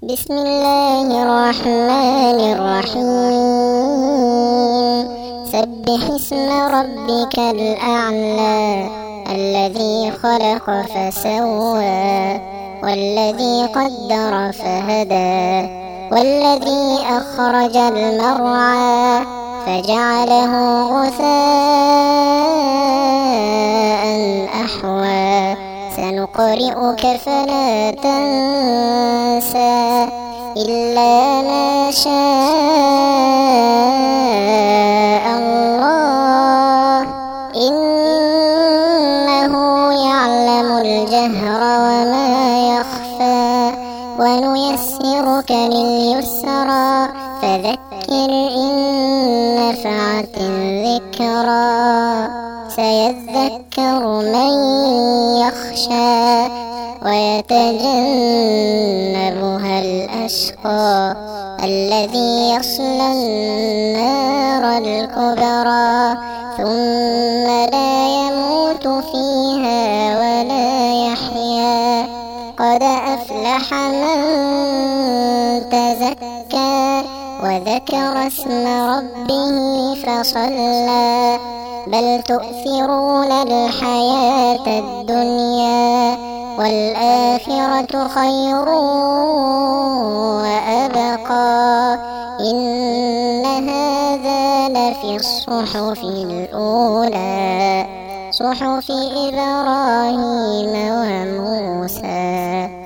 بسم الله الرحمن الرحيم. سبح اسم ربك الأعلى الذي خلق فسوى والذي قدر فهدى والذي أخرج المرعى فجعله غثاء أحوى سنقرئك فلا تنسى إلا ما شاء الله إنه يعلم الجهر وما يخفى ونيسرك لليسرى فذكر إن نفعت الذكرى سيذكر من يخشى ويتجنبها الأشقى الذي يصلى النار الكبرى ثم لا يموت فيها ولا يحيا قد أفلح من تزكى وذكر اسم ربه فصلى بل تؤثرون الحياة الدنيا والآخرة خير وأبقى إن هذا لفي الصحف الأولى صحف إبراهيم وموسى.